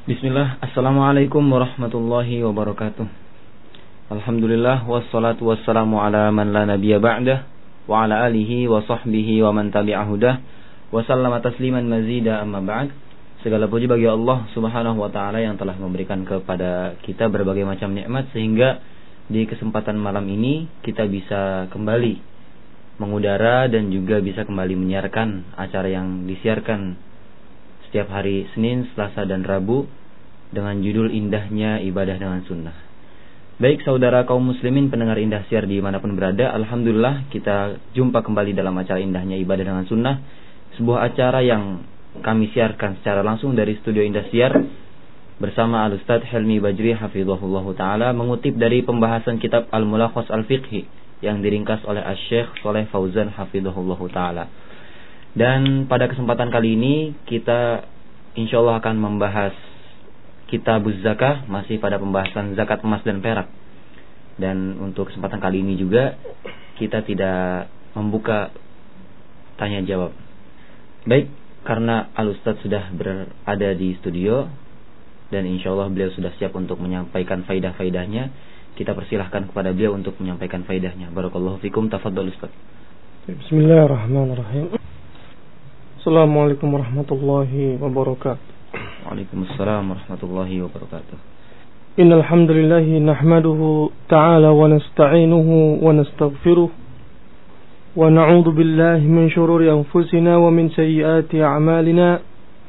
Bismillah, Assalamualaikum warahmatullahi wabarakatuh. Alhamdulillah, wassalatu wassalamu ala man la nabiyya ba'dah, wa ala alihi wa sahbihi wa man tabi'ahudah, wa sallama tasliman mazida amma ba'd. Segala puji bagi Allah subhanahu wa ta'ala yang telah memberikan kepada kita berbagai macam nikmat, sehingga di kesempatan malam ini kita bisa kembali mengudara dan juga bisa kembali menyiarkan acara yang disiarkan setiap hari Senin, Selasa dan Rabu dengan judul Indahnya Ibadah dengan Sunnah. Baik saudara kaum muslimin pendengar Indah Siar dimanapun berada, alhamdulillah kita jumpa kembali dalam acara Indahnya Ibadah dengan Sunnah, sebuah acara yang kami siarkan secara langsung dari studio Indah Siar bersama Al-Ustadz Helmi Bajri hafizahullah ta'ala, mengutip dari pembahasan kitab Al-Mulakhas Al-Fiqhi yang diringkas oleh Asy-Syaikh Shaleh Fauzan hafizahullah ta'ala. Dan pada kesempatan kali ini kita insyaallah akan membahas Kitabuz Zakah, masih pada pembahasan zakat emas dan perak. Dan untuk kesempatan kali ini juga kita tidak membuka tanya jawab. Baik, karena Al-Ustadz sudah berada di studio dan insyaallah beliau sudah siap untuk menyampaikan faidah-faidahnya, kita persilahkan kepada beliau untuk menyampaikan faidahnya. Barakallahu fikum, tafadhol Ustaz. Bismillahirrahmanirrahim. Assalamualaikum warahmatullahi wabarakatuh. Waalaikumsalam warahmatullahi wabarakatuh. Innal hamdalillah nahmaduhu ta'ala wa nasta'inuhu wa nastaghfiruh wa na'udzu billahi min shururi anfusina wa min sayyiati a'malina.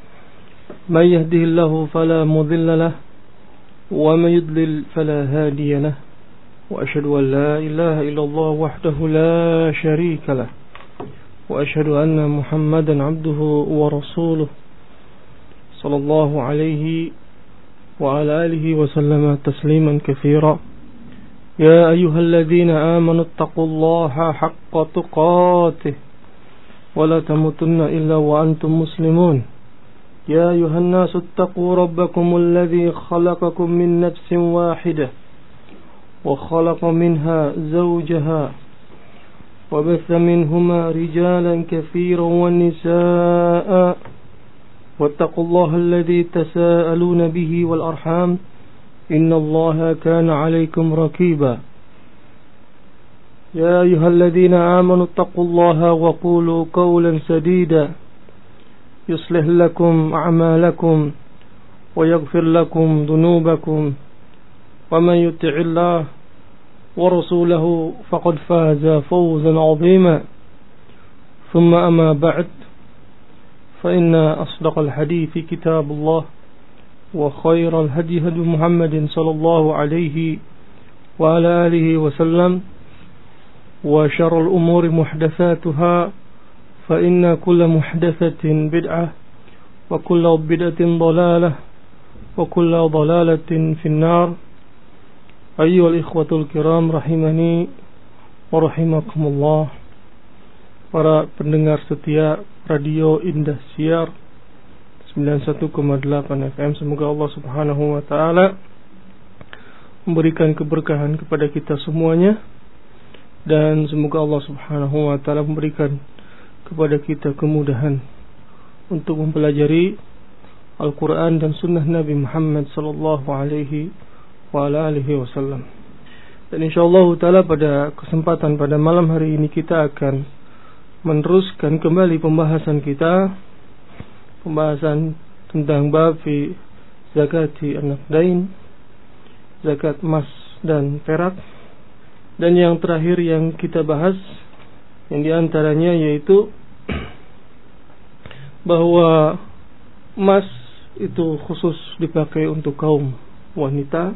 May yahdihillahu fala mudilla lahu wa may yudlil fala hadiya lahu. Wa asyhadu an la ilaha illallah wahdahu la syarika lahu. وأشهد أن محمدا عبده ورسوله صلى الله عليه وعلى آله وسلم تسليما كثيرا. يا أيها الذين آمنوا اتقوا الله حق تقاته ولا تموتن إلا وأنتم مسلمون. يا أيها الناس اتقوا ربكم الذي خلقكم من نفس واحدة وخلق منها زوجها وبث منهما رجالا كثيرا ونساء واتقوا الله الذي تساءلون به والأرحام إن الله كان عليكم رقيبا. يا أيها الذين آمنوا اتقوا الله وقولوا قولا سديدا يصلح لكم أعمالكم ويغفر لكم ذنوبكم ومن يطع الله ورسوله فقد فاز فوزا عظيما. ثم أما بعد فإن أصدق الحديث كتاب الله وخير الهدي هدي محمد صلى الله عليه وعلى آله وسلم وشر الأمور محدثاتها فإن كل محدثة بدعة وكل بدعة ضلالة وكل ضلالة في النار. Ayyuhal ikhwatul kiram rahimani wa rahimakumullah. Para pendengar setia Radio Indah Siar 91,8 FM, semoga Allah Subhanahu wa taala memberikan keberkahan kepada kita semuanya, dan semoga Allah Subhanahu wa taala memberikan kepada kita kemudahan untuk mempelajari Al-Qur'an dan sunnah Nabi Muhammad sallallahu alaihi wa ala alihi wasallam. Dan insyaallah taala pada kesempatan pada malam hari ini kita akan meneruskan kembali pembahasan kita, pembahasan tentang bab fi zakati an-naqdain, zakat emas dan perak. Dan yang terakhir yang kita bahas yang diantaranya yaitu bahwa emas itu khusus dipakai untuk kaum wanita.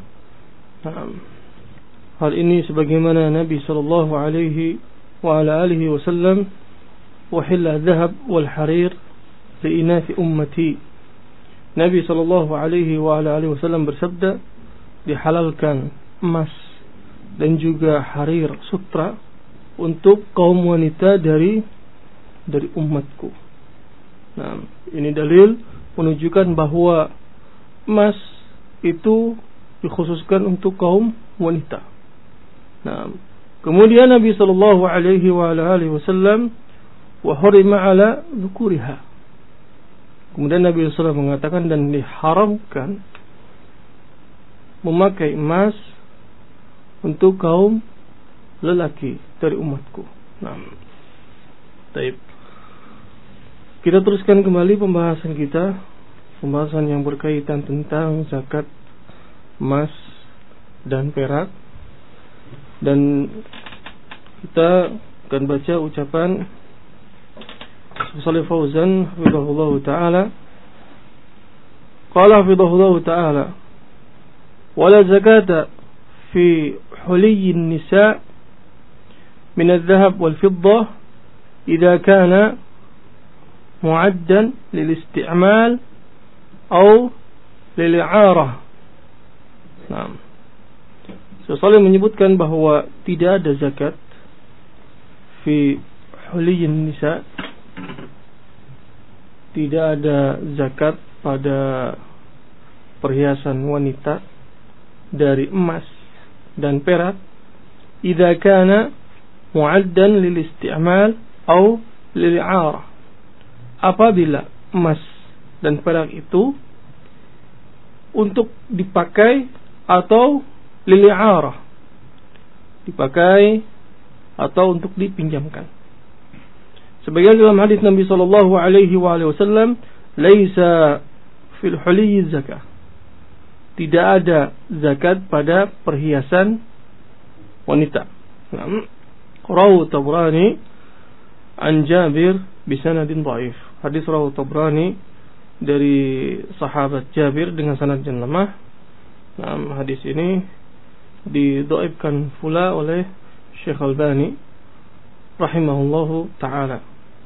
Hal ini sebagaimana Nabi sallallahu alaihi wa ala alihi wasallam wahilla dhahab wal harir li inathi ummati. Nabi sallallahu alaihi wa ala alihi wasallam bersabda, dihalalkan emas dan juga harir, sutra, untuk kaum wanita dari umatku. Nah, ini dalil menunjukkan bahwa emas itu dikhususkan untuk kaum wanita. Nah, kemudian Nabi sallallahu alaihi wa alihi wasallam wa hurima ala dzukuriha. Kemudian Nabi sallallahu mengatakan dan diharamkan memakai emas untuk kaum lelaki dari umatku. Nah, baik. Kita teruskan kembali pembahasan kita, pembahasan yang berkaitan tentang zakat emas dan perak. Dan kita akan baca ucapan Shalih Fauzan hafizahullah ta'ala. Qala hafizahullah ta'ala: "Wala zakata fi huliyyin nisa' min adh-dhahab wal fiddah idza kana mu'addan lil isti'mal aw lil i'arah." Nah, Shalih menyebutkan bahwa tidak ada zakat fi huliyyin nisa', tidak ada zakat pada perhiasan wanita dari emas dan perak, idza kana mu'addan lil isti'mal atau lil i'arah, apabila emas dan perak itu untuk dipakai atau lil i'arah, dipakai atau untuk dipinjamkan. Sebagian dalam hadis Nabi sallallahu alaihi wasallam, "Laisa fil huliyyi zakah." Tidak ada zakat pada perhiasan wanita. Rawahu Tabrani an Jabir bisanadin dhaif. Hadis rawahu Tabrani dari sahabat Jabir dengan sanad yang lemah. Hadis ini didhaifkan pula oleh Syekh Albani rahimahullahu ta'ala.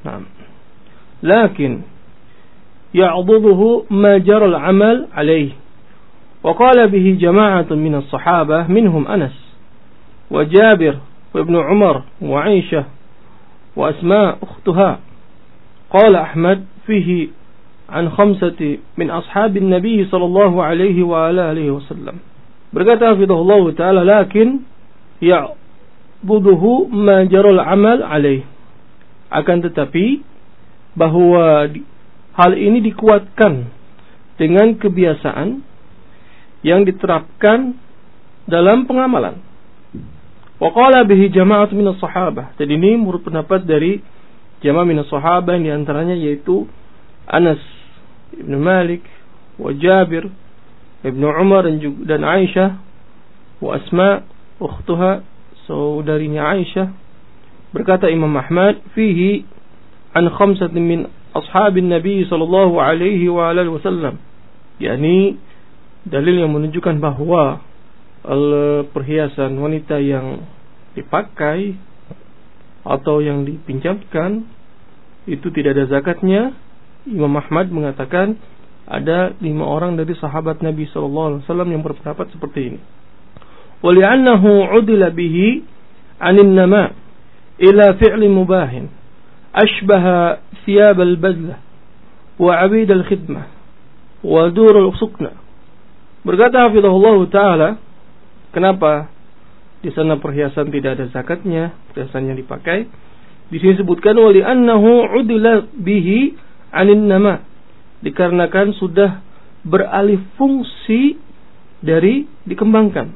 Lakin ya'dhuduhu ma jara al-amal alayhi, wa qala bihi jama'atun min as-sahabah minhum Anas wa Jabir wa Ibn Umar wa Aisyah wa Asma ukhtuha. Qala Ahmad fihi an khamsati min ashabin Nabi sallallahu alaihi wa alihi wasallam. Berkata hafizahullah ta'ala, lakin ya'buduhu ma jaral amal alaih, akan tetapi bahwa hal ini dikuatkan dengan kebiasaan yang diterapkan dalam pengamalan. Wa qala bihi jama'at min as-sahabah. Jadi ini menurut pendapat dari jamaah min as-sahabah, yang diantaranya yaitu Anas Ibn Malik wa Jabir Ibn Umar dan Aisyah wa Asma ukhtuha, saudarinya Aisyah. Berkata Imam Ahmad, fihi an khamsatin min ashabin Nabi sallallahu alaihi wa alihi wasallam, yakni dalil yang menunjukkan bahwa perhiasan wanita yang dipakai atau yang dipinjamkan itu tidak ada zakatnya. Imam Ahmad mengatakan ada 5 orang dari sahabat Nabi sallallahu alaihi wasallam yang berpendapat seperti ini. Wa li'annahu 'udila bihi 'anil nama ila fi'li mubahin ashbaha thiyab al-badlah wa 'abid al-khidmah wa dur al-sukna. Berkata hafizahullah ta'ala, kenapa di sana perhiasan tidak ada zakatnya, perhiasan yang dipakai? Di sini disebutkan wa li'annahu 'udila bihi 'anil nama, dikarenakan sudah beralih fungsi dari dikembangkan.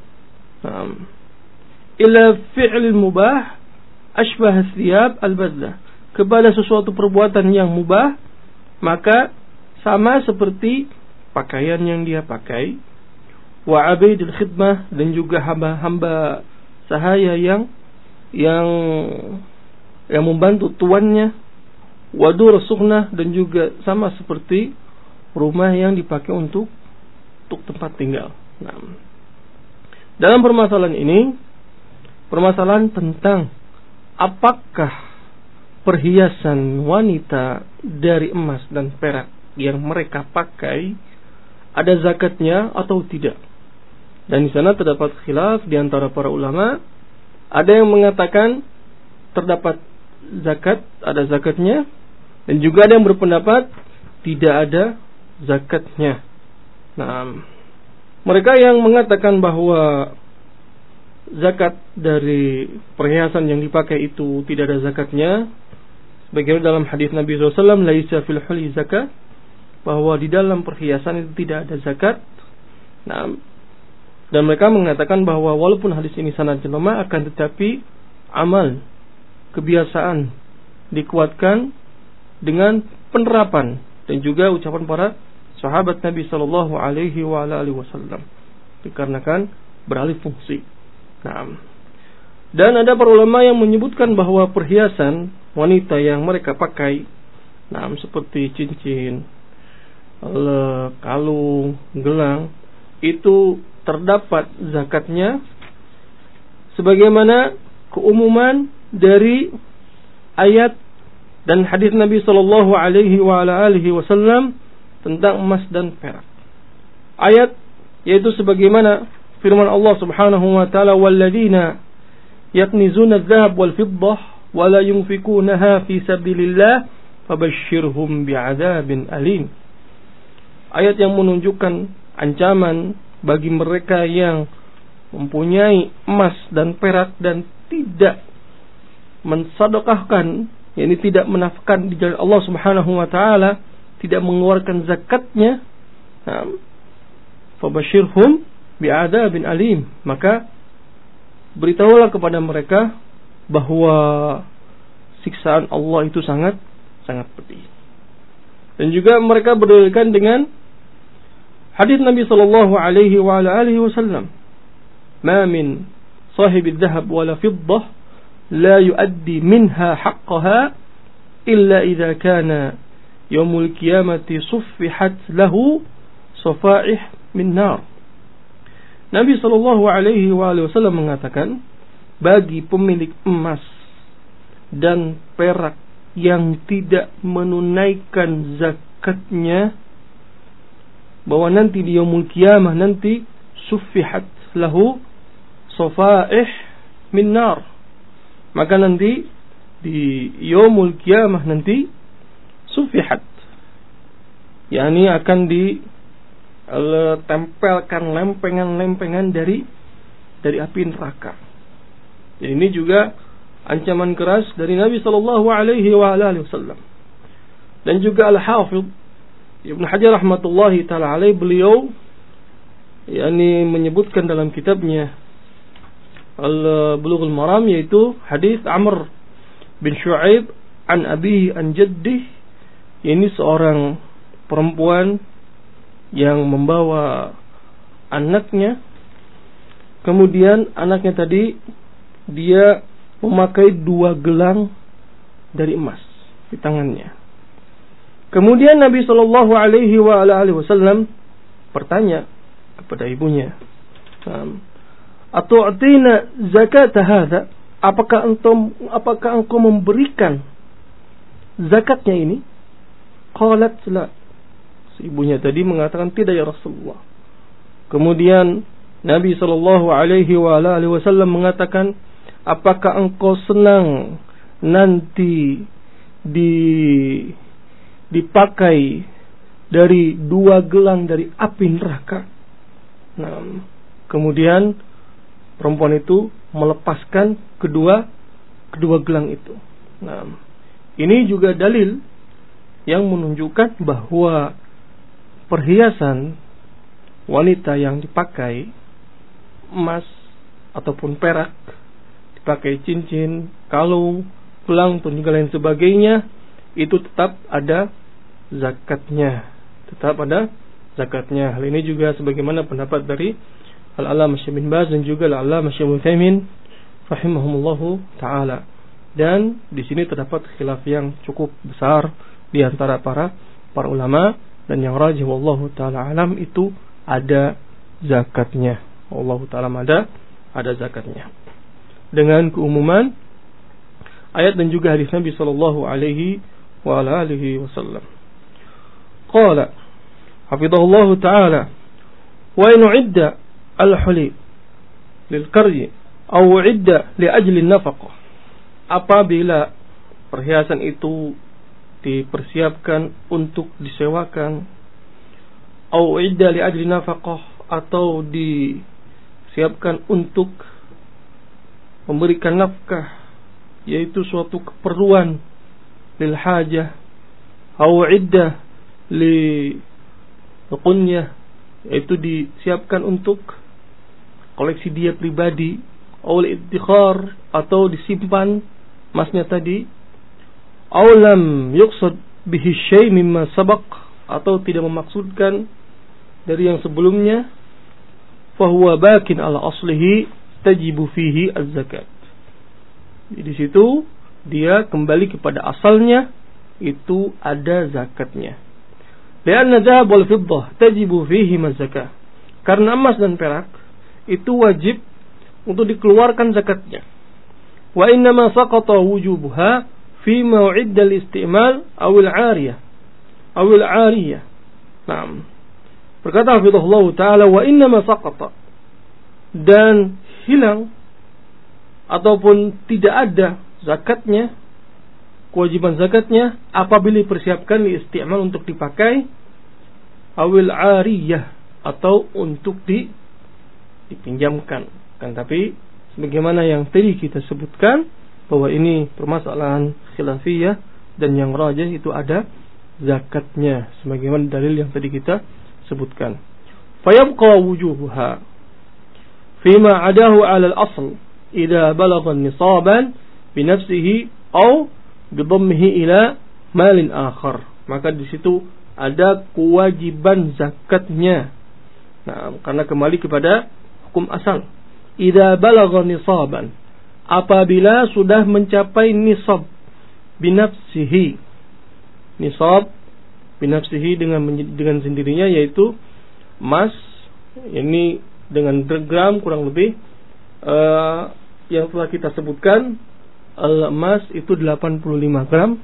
Ila fi'l mubah ashbah thiyab al-badlah, kepada sesuatu perbuatan yang mubah, maka sama seperti pakaian yang dia pakai. Wa abidul khidmah, dan juga hamba-hamba sahaya yang membantu tuannya. Wa dur sugnah, dan juga sama seperti rumah yang dipakai untuk tempat tinggal. Dalam permasalahan ini, permasalahan tentang apakah perhiasan wanita dari emas dan perak yang mereka pakai ada zakatnya atau tidak. Dan di sana terdapat khilaf di antara para ulama. Ada yang mengatakan terdapat zakat, ada zakatnya, dan juga ada yang berpendapat tidak ada zakatnya. Mereka yang mengatakan bahwa zakat dari perhiasan yang dipakai itu tidak ada zakatnya, sebagaimana dalam hadis Nabi SAW, laisa fil huli zakat, bahwa di dalam perhiasan itu tidak ada zakat. Dan mereka mengatakan bahwa walaupun hadis ini sanadnya lemah, akan tetapi amal, kebiasaan dikuatkan dengan penerapan dan juga ucapan para sahabat Nabi sallallahu alaihi wasallam, dikarenakan beralih fungsi. Nah, dan ada para ulama yang menyebutkan bahwa perhiasan wanita yang mereka pakai, seperti cincin, kalung, gelang, itu terdapat zakatnya sebagaimana keumuman dari ayat dan hadis Nabi sallallahu alaihi wasallam tentang emas dan perak. Ayat yaitu sebagaimana firman Allah Subhanahu wa taala, "Walladzina yaknizuna adh-dhahab wal fiddah wa la yunfikunaha fi sabilillah fabashshirhum bi'adzabin alim." Ayat yang menunjukkan ancaman bagi mereka yang mempunyai emas dan perak dan tidak mensedekahkan, yakni tidak menafkahkan di jalan Allah Subhanahu wa taala, tidak mengeluarkan zakatnya, fabashshirhum bi'adzabin alim, maka beritahulah kepada mereka bahwa siksaan Allah itu sangat pedih. Dan juga mereka berdalilkan dengan hadis Nabi sallallahu alaihi wasallam, "Ma min sahibid dhahab wala fiddah la yuaddi minha haqqaha illa idza kana yaumul qiyamati suffihat lahu safaih min nar." Nabi sallallahu alaihi wasallam mengatakan, bagi pemilik emas dan perak yang tidak menunaikan zakatnya, bahwa nanti di yaumul qiyamah nanti suffihat lahu safaih min nar, maka nanti di yaumul qiyamah nanti suffihat, yakni akan ditempelkan lempengan-lempengan dari api neraka. Dan ini juga ancaman keras dari Nabi sallallahu alaihi wasallam. Dan juga Al-Hafidh Ibnu Hajar rahmatullahi taala alaih, beliau yakni menyebutkan dalam kitabnya Al-Bulughul Maram, yaitu hadis Amr bin Shu'aib an abihi an jaddih. Ini seorang perempuan yang membawa anaknya, kemudian anaknya tadi dia memakai 2 gelang dari emas di tangannya. Kemudian Nabi sallallahu alaihi wasallam bertanya kepada ibunya, "Atu'tina zakat hadza? Apakah engkau memberikan zakatnya ini?" Qalat la. Si ibunya tadi mengatakan, "Tidak ya Rasulullah." Kemudian Nabi sallallahu alaihi wasallam mengatakan, "Apakah engkau senang nanti dipakai dari 2 gelang dari api neraka?" Kemudian perempuan itu melepaskan kedua gelang itu. Ini juga dalil yang menunjukkan bahwa perhiasan wanita yang dipakai, emas ataupun perak, dipakai cincin, kalung, gelang, dan juga lain sebagainya, itu tetap ada zakatnya. Hal ini juga sebagaimana pendapat dari Al-Allamah Syekh bin Baz dan juga Al-Allamah Syekh Utsaimin rahimahumullahu taala. Dan di sini terdapat khilaf yang cukup besar di antara para ulama, dan yang rajih wallahu taala alam itu ada zakatnya. Wallahu taala ada zakatnya. Dengan keumuman ayat dan juga hadis Nabi sallallahu alaihi wasallam. Qala hafidhahullahu ta'ala, wa in udda al-huli lil qaryi aw udda li ajli an-nafaqah. Apabila perhiasan itu dipersiapkan untuk disewakan, aw udda li ajli nafaqah, atau disiapkan untuk memberikan nafkah, yaitu suatu keperluan, lil hajah, aw iddah li qunyah, yaitu disiapkan untuk koleksi dia pribadi, aw iddikhar, atau disimpan emasnya tadi, aw lam yuqsad bihi syai' mimma sabaq, atau tidak memaksudkan dari yang sebelumnya, fahuwa bakin ala aslihi tajibu fihi az-zakat. Di situ dia kembali kepada asalnya, itu ada zakatnya. Lianna dhahab wal fiddah tajibu fihi az-zakah. Karena emas dan perak itu wajib untuk dikeluarkan zakatnya. Wa inna ma saqata wujubuha fi maw'id al-isti'mal aw al-'ariyah aw al-'ariyah. Naam. Berkata Hafizahullah Ta'ala, wa inna ma saqata, dan hilang ataupun tidak ada zakatnya, kewajiban zakatnya apabila dipersiapkan li isti'mal untuk dipakai, awil 'ariyah, atau untuk dipinjamkan. Kan tapi sebagaimana yang tadi kita sebutkan bahwa ini permasalahan khilafiyah dan yang rajih itu ada zakatnya sebagaimana dalil yang tadi kita sebutkan. Fayabqa wujubuha fima adahu 'ala al-asl idza balagha nisaban bi nafsihi aw bi dhammihi ila malin akhar. Maka di situ ada kewajiban zakatnya. Nah, karena kembali kepada hukum asal. Idza balagha nisaban, apabila sudah mencapai nisab binafsihi. Nisab binafsihi dengan sendirinya, yaitu emas ini dengan gram kurang lebih yang telah kita sebutkan, emas itu 85 gram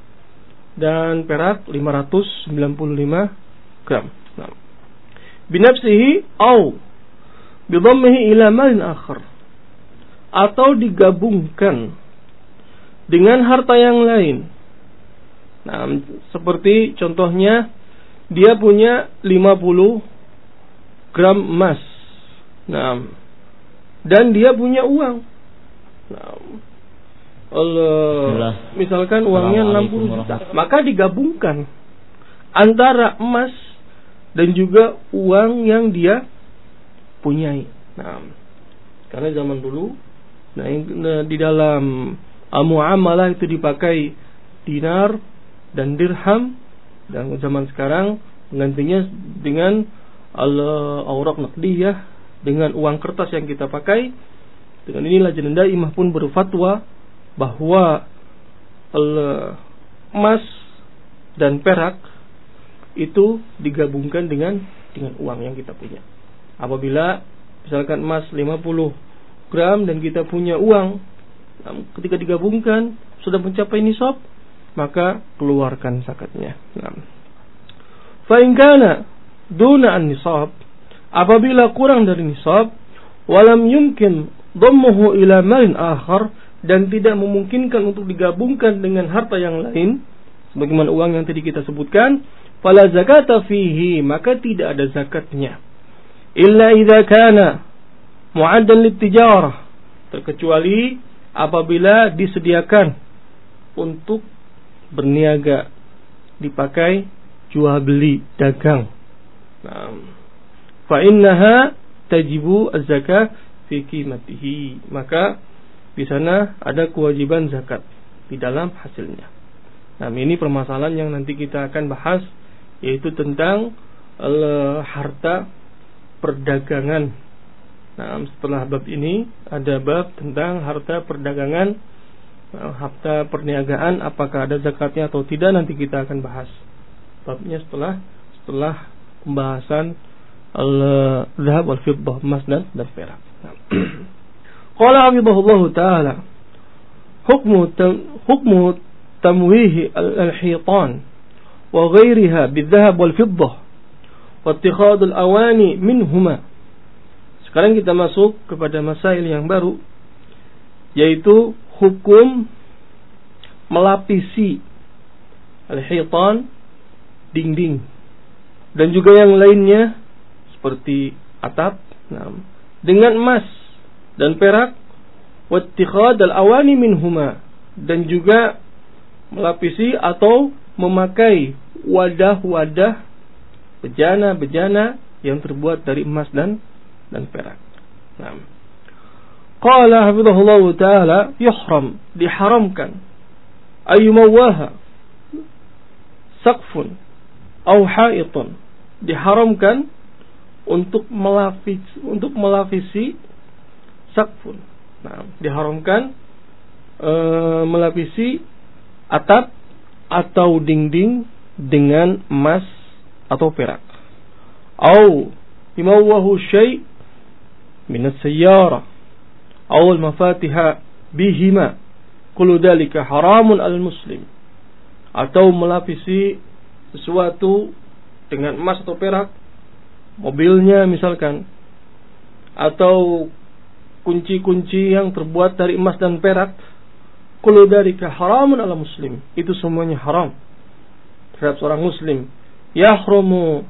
dan perak 595 gram. Nah, binafsihi au bidhammihi ila malin akhar, atau digabungkan dengan harta yang lain. Nah, seperti contohnya dia punya 50 gram emas. Nah, dan dia punya uang. Nah, misalkan uangnya 60 juta, maka digabungkan antara emas dan juga uang yang dia punyai. Nah, karena zaman dulu, di dalam muamalah itu dipakai dinar dan dirham, dan zaman sekarang menggantinya dengan al-awraq naqdiyah, dengan uang kertas yang kita pakai. Dengan inilah Lajnah Daimah pun berfatwa bahwa emas dan perak itu digabungkan dengan uang yang kita punya. Apabila misalkan emas 50 gram dan kita punya uang, ketika digabungkan sudah mencapai nisab, maka keluarkan zakatnya. Fa in kana duna an-nisab, apabila kurang dari nisab, walam yumkin dhammuhu ila malin akhar, dan tidak memungkinkan untuk digabungkan dengan harta yang lain sebagaimana uang yang tadi kita sebutkan, fala zakata fihi, maka tidak ada zakatnya. Illa idza kana mu'addan lit-tijarah, terkecuali apabila disediakan untuk berniaga, dipakai jual beli dagang. Fa innaha tajibu az-zakah fi qimatihi, maka di sana ada kewajiban zakat di dalam hasilnya. Nah, ini permasalahan yang nanti kita akan bahas, yaitu tentang harta perdagangan. Nah, setelah bab ini ada bab tentang harta perdagangan, harta perniagaan, apakah ada zakatnya atau tidak, nanti kita akan bahas babnya setelah pembahasan al-dhahab wal fiddah, emas dan perak. Qala hafizahullahu ta'ala, hukmu tamwih al-hitan wa ghairiha bil-dhahab wal fiddah wa ittikhad al-awani minhuma. Sekarang kita masuk kepada masail yang baru, yaitu hukum melapisi al-hitan, dinding, dan juga yang lainnya seperti atap, dengan emas dan perak, wattikhad al-awani minhuma, dan juga melapisi atau memakai wadah-wadah, bejana-bejana yang terbuat dari emas dan perak. Nah, qala hafizahullah ta'ala yuhram, diharamkan, ayyumawaha saqfun au haitun, diharamkan untuk melapisi saqfun. Nah, diharamkan melapisi atap atau dinding dengan emas atau perak. Au yumawahu syai' min as-sayyara au al-mafatiha bihima, kullu dhalika haramun al-muslim. Atau melapisi sesuatu dengan emas atau perak, mobilnya misalkan, atau kunci-kunci yang terbuat dari emas dan perak, kullu dzalika haramun ala muslim, itu semuanya haram terhadap seorang muslim. Yahrumu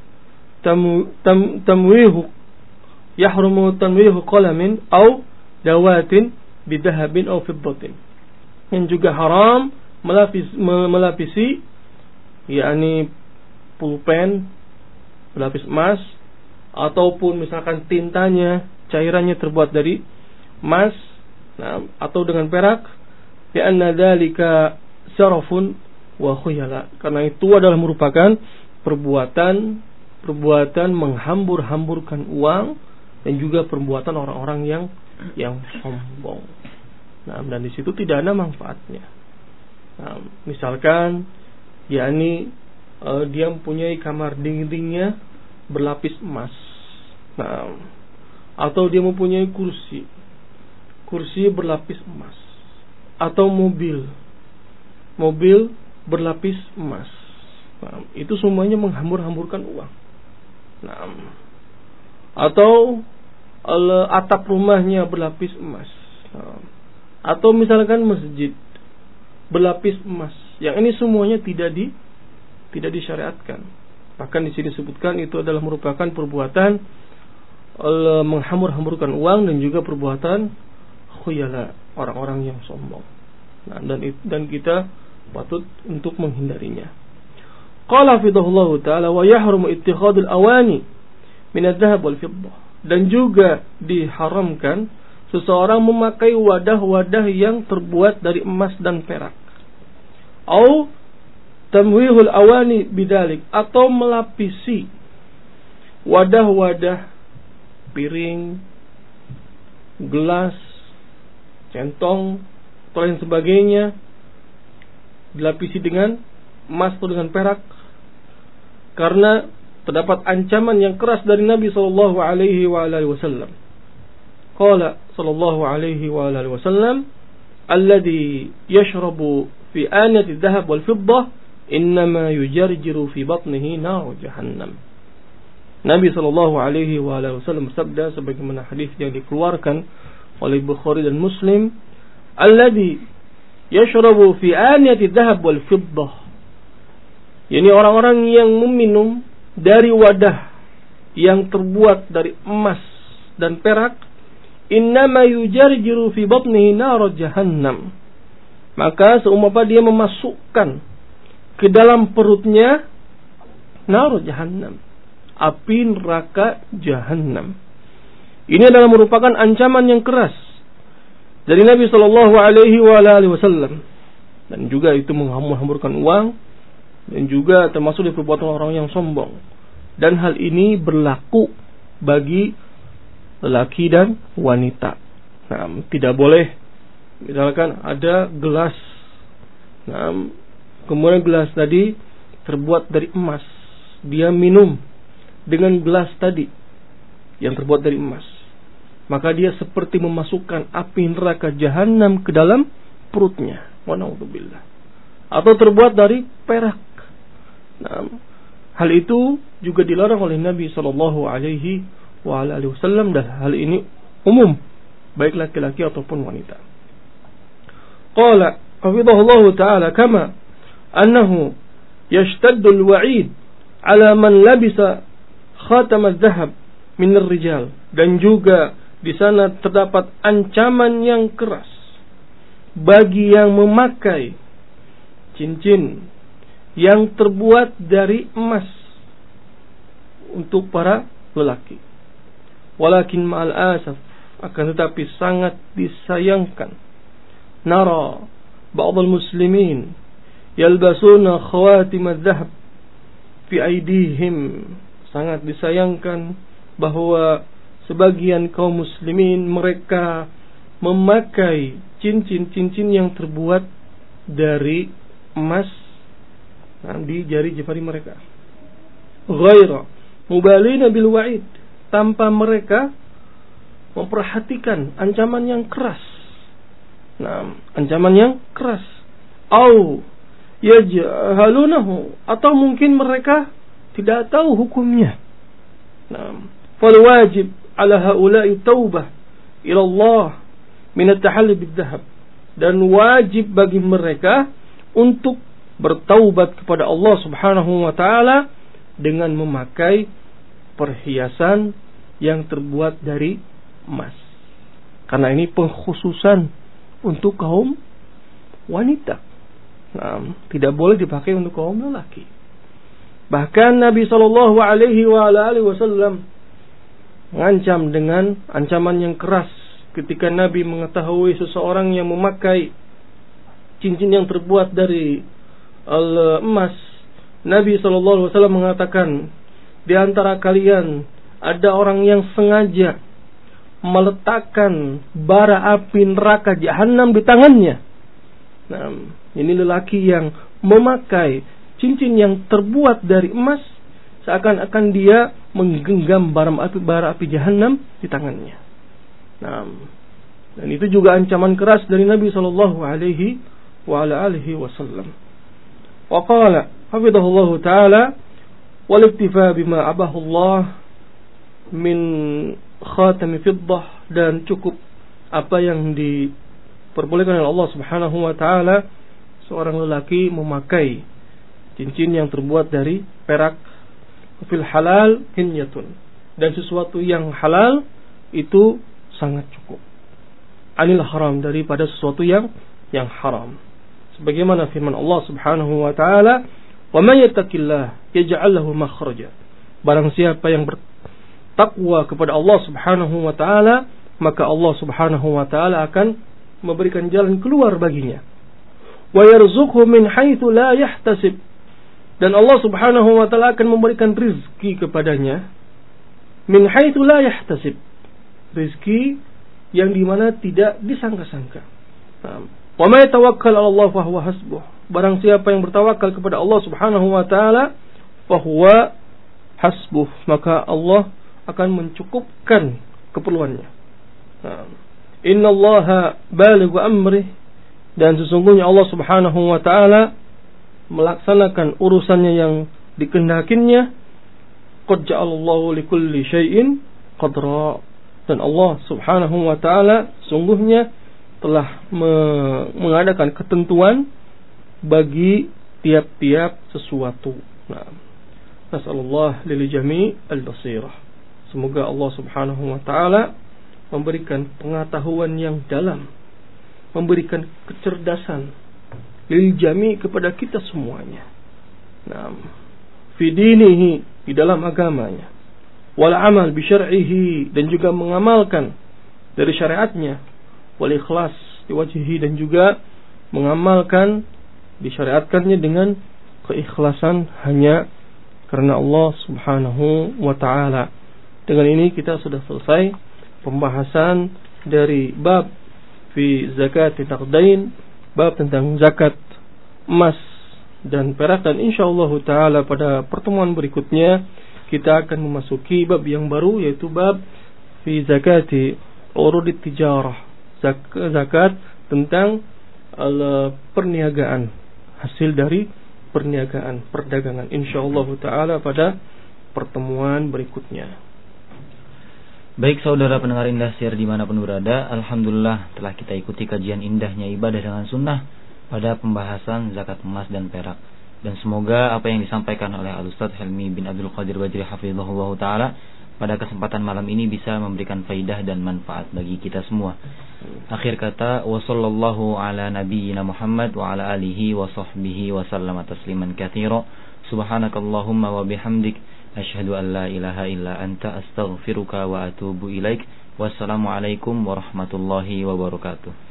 tanwihu qalamin au dawatin bidahabin au fiddatin. Yang juga haram melapisi yakni pulpen berlapis emas, ataupun misalkan tintanya, cairannya terbuat dari emas, nah, atau dengan perak, li'anna dzalika sarafun wa khuyala, karena itu adalah merupakan perbuatan menghambur-hamburkan uang dan juga perbuatan orang-orang yang sombong. Nah, dan di situ tidak ada manfaatnya. Nah, misalkan yakni dia mempunyai kamar dindingnya berlapis emas. Nah, atau dia mempunyai kursi berlapis emas, atau mobil berlapis emas. Nah, itu semuanya menghambur-hamburkan uang. Nah, atau atap rumahnya berlapis emas. Nah, atau misalkan masjid berlapis emas. Yang ini semuanya tidak disyariatkan. Bahkan di sini disebutkan itu adalah merupakan perbuatan menghambur-hamburkan uang dan juga perbuatan khuyala, orang-orang yang sombong. Nah, dan kita patut untuk menghindarinya. Qala fidahullahu ta'ala wa yahrumu ittikhadul awani min adh-dhahab wal fiddah, dan juga diharamkan seseorang memakai wadah-wadah yang terbuat dari emas dan perak. Au tamwihul awani bidalik, atau melapisi wadah-wadah, piring, gelas, centong, atau lain sebagainya, dilapisi dengan emas atau dengan perak, karena terdapat ancaman yang keras dari Nabi sallallahu alaihi wasallam. Qala sallallahu alaihi wasallam, alladhi yashrabu fi anati adh-dhahab wal fiddah innama yujarjiru fi batnihi nar jahannam. Nabi sallallahu alaihi wasallam bersabda sebagaimana hadis yang dikeluarkan oleh Bukhari dan Muslim, alladhi yashrabu fi anati adh-dhahab wal fiddah, yakni orang-orang yang meminum dari wadah yang terbuat dari emas dan perak, innama yujarjiru fi batnihi nar jahannam, maka seumpama dia memasukkan ke dalam perutnya nar jahannam, api neraka jahannam. Ini adalah merupakan ancaman yang keras dari Nabi sallallahu alaihi wasallam, dan juga itu menghambur-hamburkan uang, dan juga termasuk dari perbuatan orang yang sombong. Dan hal ini berlaku bagi lelaki dan wanita. Nah, tidak boleh misalkan ada gelas, nah, kemudian gelas tadi terbuat dari emas, dia minum dengan gelas tadi yang terbuat dari emas, maka dia seperti memasukkan api neraka jahanam ke dalam perutnya. Wa na'udzubillah. Atau terbuat dari perak. Nah, hal itu juga dilarang oleh Nabi sallallahu alaihi wasallam, dan hal ini umum baik laki-laki ataupun wanita. Qala hafidhahullahu ta'ala kama annahu yashtaddu al-wa'id ala man labisa khatam adh-dhahab min ar-rijal, dan juga di sana terdapat ancaman yang keras bagi yang memakai cincin yang terbuat dari emas untuk para lelaki. Walakin ma'al asaf, akan tetapi sangat disayangkan. Nara ba'd al-muslimin yalbasuna khawatim adh-dhahab fi aydihim. Sangat disayangkan bahwa sebagian kaum muslimin mereka memakai cincin-cincin yang terbuat dari emas di jari-jari mereka. Ghaira mubalina bil wa'id, tanpa mereka memperhatikan ancaman yang keras. Ancaman yang keras. Au yajhalunahu, atau mungkin mereka tidak tahu hukumnya. Fal wajib ala haula'i taubah ila Allah min at-tahalli bid-dhahab, dan wajib bagi mereka untuk bertaubat kepada Allah Subhanahu wa taala dengan memakai perhiasan yang terbuat dari emas. Karena ini pengkhususan untuk kaum wanita. Tidak boleh dipakai untuk kaum lelaki. Bahkan Nabi sallallahu alaihi wasallam mengancam dengan ancaman yang keras ketika Nabi mengetahui seseorang yang memakai cincin yang terbuat dari emas. Nabi sallallahu alaihi wasallam mengatakan, di antara kalian ada orang yang sengaja meletakkan bara api neraka jahanam di tangannya. Ini lelaki yang memakai cincin yang terbuat dari emas, seakan-akan dia menggenggam bara api jahanam di tangannya. Dan itu juga ancaman keras dari Nabi sallallahu alaihi wasallam. Wa qala hafidhahullahu taala wal iktifa bima abahu Allah min khatami fiddah, dan cukup apa yang diperbolehkan oleh Allah Subhanahu wa taala seorang lelaki memakai cincin yang terbuat dari perak. Fil halal hinyatun, dan sesuatu yang halal itu sangat cukup. Anil haram, daripada sesuatu yang haram. Sebagaimana firman Allah Subhanahu wa taala, "Wa may yattaqillah yaj'al lahu makhraja." Barang siapa yang bertakwa kepada Allah Subhanahu wa taala, maka Allah Subhanahu wa taala akan memberikan jalan keluar baginya. Wa yarzuqhu min haitsu la yahtasib, dan Allah Subhanahu wa taala akan memberikan rizki kepadanya min haitsu la yahtasib, rizki yang dimana tidak disangka-sangka. Wa may tawakkal 'ala Allah fa huwa hasbuh. Barang siapa yang bertawakal kepada Allah Subhanahu wa taala, fa huwa hasbuh, maka Allah akan mencukupkan keperluannya. Innallaha balighu amrih, dan sesungguhnya Allah Subhanahu wa taala melaksanakan urusannya yang dikehendakinya. Qad ja'alallahu likulli syai'in qadra, dan Allah Subhanahu wa taala sungguhnya telah mengadakan ketentuan bagi tiap-tiap sesuatu. Nasallallahu lil jami' al-basirah. Semoga Allah Subhanahu wa taala memberikan pengetahuan yang dalam, memberikan kecerdasan lil jami' kepada kita semuanya. Fi dinihi, di dalam agamanya, wal amal bi syar'ihi, dan juga mengamalkan dari syariatnya, wal ikhlas di wajhihi, dan juga mengamalkan disyariatkannya dengan keikhlasan hanya karena Allah Subhanahu wa taala. Dengan ini kita sudah selesai pembahasan dari bab fi zakat naqdain, bab tentang zakat emas dan perak, dan insyaallah taala pada pertemuan berikutnya kita akan memasuki bab yang baru, yaitu bab fi zakati urudit tijarah, zakat tentang perniagaan, hasil dari perniagaan, perdagangan, insyaallah taala pada pertemuan berikutnya. Baik saudara pendengar indah siar dimanapun berada, alhamdulillah telah kita ikuti kajian indahnya ibadah dengan sunnah pada pembahasan zakat emas dan perak. Dan semoga apa yang disampaikan oleh Al-Ustaz Helmi bin Abdul Qadir Badri hafizahullah ta'ala pada kesempatan malam ini bisa memberikan faidah dan manfaat bagi kita semua. Akhir kata, wa sallallahu ala nabiyyina Muhammad wa ala alihi wa sahbihi wa sallama tasliman katsira. Subhanakallahumma wa bihamdik, asyhadu an la ilaha illa anta, astaghfiruka wa atubu ilaik. Wassalamualaikum warahmatullahi wabarakatuh.